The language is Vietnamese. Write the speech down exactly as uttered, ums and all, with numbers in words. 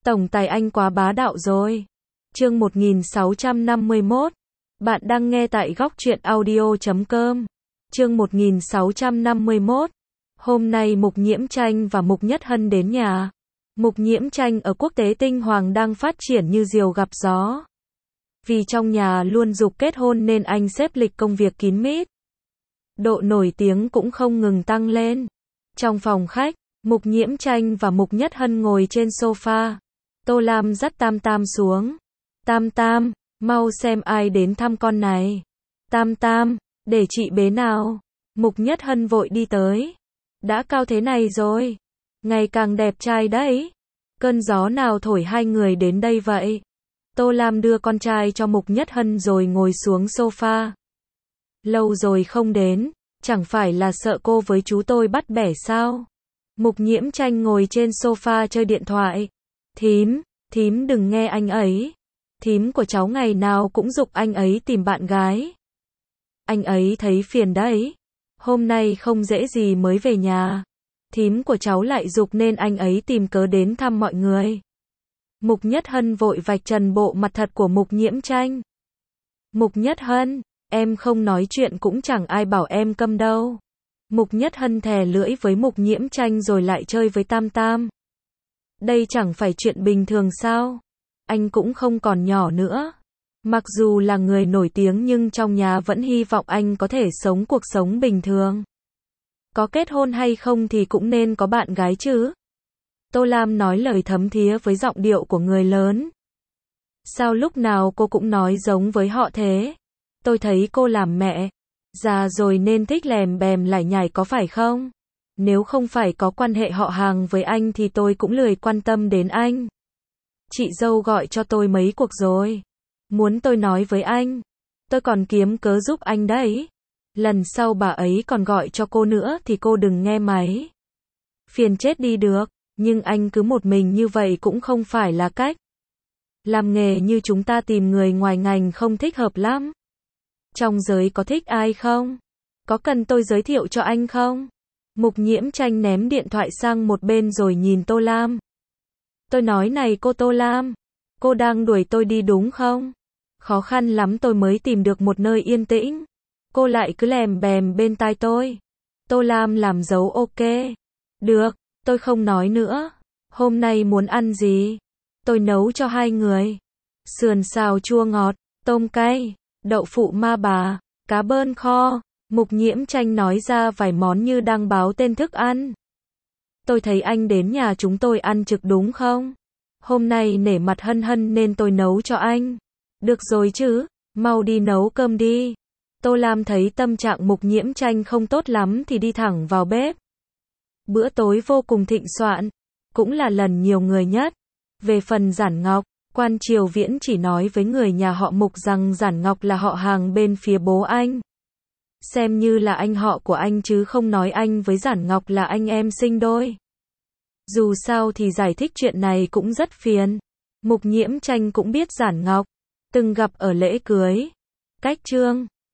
Tổng tài anh quá bá đạo rồi. Chương một nghìn sáu trăm năm mươi mốt. Bạn đang nghe tại góc truyện audio chấm com. Chương một nghìn sáu trăm năm mươi mốt. Hôm nay Mục Nhiễm Tranh và Mục Nhất Hân đến nhà. Mục Nhiễm Tranh ở quốc tế tinh hoàng đang phát triển như diều gặp gió. Vì trong nhà luôn giục kết hôn nên anh xếp lịch công việc kín mít. Độ nổi tiếng cũng không ngừng tăng lên. Trong phòng khách, Mục Nhiễm Tranh và Mục Nhất Hân ngồi trên sofa. Tô Lam dắt Tam Tam xuống. Tam Tam, mau xem ai đến thăm con này. Tam Tam, để chị bế nào. Mục Nhất Hân vội đi tới. Đã cao thế này rồi. Ngày càng đẹp trai đấy. Cơn gió nào thổi hai người đến đây vậy? Tô Lam đưa con trai cho Mục Nhất Hân rồi ngồi xuống sofa. Lâu rồi không đến, chẳng phải là sợ cô với chú tôi bắt bẻ sao? Mục Nhiễm Tranh ngồi trên sofa chơi điện thoại. Thím, thím đừng nghe anh ấy. Thím của cháu ngày nào cũng giục anh ấy tìm bạn gái. Anh ấy thấy phiền đấy. Hôm nay không dễ gì mới về nhà. Thím của cháu lại giục nên anh ấy tìm cớ đến thăm mọi người. Mục Nhất Hân vội vạch trần bộ mặt thật của Mục Nhiễm Tranh. Mục Nhất Hân, em không nói chuyện cũng chẳng ai bảo em câm đâu. Mục Nhất Hân thè lưỡi với Mục Nhiễm Tranh rồi lại chơi với Tam Tam. Đây chẳng phải chuyện bình thường sao? Anh cũng không còn nhỏ nữa. Mặc dù là người nổi tiếng nhưng trong nhà vẫn hy vọng anh có thể sống cuộc sống bình thường. Có kết hôn hay không thì cũng nên có bạn gái chứ. Tô Lam nói lời thấm thía với giọng điệu của người lớn. Sao lúc nào cô cũng nói giống với họ thế? Tôi thấy cô làm mẹ già rồi nên thích lèm bèm lải nhải có phải không? Nếu không phải có quan hệ họ hàng với anh thì tôi cũng lười quan tâm đến anh. Chị dâu gọi cho tôi mấy cuộc rồi. Muốn tôi nói với anh. Tôi còn kiếm cớ giúp anh đấy. Lần sau bà ấy còn gọi cho cô nữa thì cô đừng nghe máy. Phiền chết đi được. Nhưng anh cứ một mình như vậy cũng không phải là cách. Làm nghề như chúng ta tìm người ngoài ngành không thích hợp lắm. Trong giới có thích ai không? Có cần tôi giới thiệu cho anh không? Mục Nhiễm Tranh ném điện thoại sang một bên rồi nhìn Tô Lam. Tôi nói này cô Tô Lam, cô đang đuổi tôi đi đúng không? Khó khăn lắm tôi mới tìm được một nơi yên tĩnh. Cô lại cứ lèm bèm bên tai tôi. Tô Lam làm dấu ok. Được, tôi không nói nữa. Hôm nay muốn ăn gì? Tôi nấu cho hai người. Sườn xào chua ngọt, tôm cay, đậu phụ ma bà, cá bơn kho. Mục Nhiễm Tranh nói ra vài món như đang báo tên thức ăn. Tôi thấy anh đến nhà chúng tôi ăn trực đúng không? Hôm nay nể mặt Hân Hân nên tôi nấu cho anh. Được rồi chứ, mau đi nấu cơm đi. Tô Lam thấy tâm trạng Mục Nhiễm Tranh không tốt lắm thì đi thẳng vào bếp. Bữa tối vô cùng thịnh soạn, cũng là lần nhiều người nhất. Về phần Giản Ngọc, Quan Triều Viễn chỉ nói với người nhà họ Mục rằng Giản Ngọc là họ hàng bên phía bố anh. Xem như là anh họ của anh chứ không nói anh với Giản Ngọc là anh em sinh đôi. Dù sao thì giải thích chuyện này cũng rất phiền. Mục Nhiễm Tranh cũng biết Giản Ngọc từng gặp ở lễ cưới. Cách trương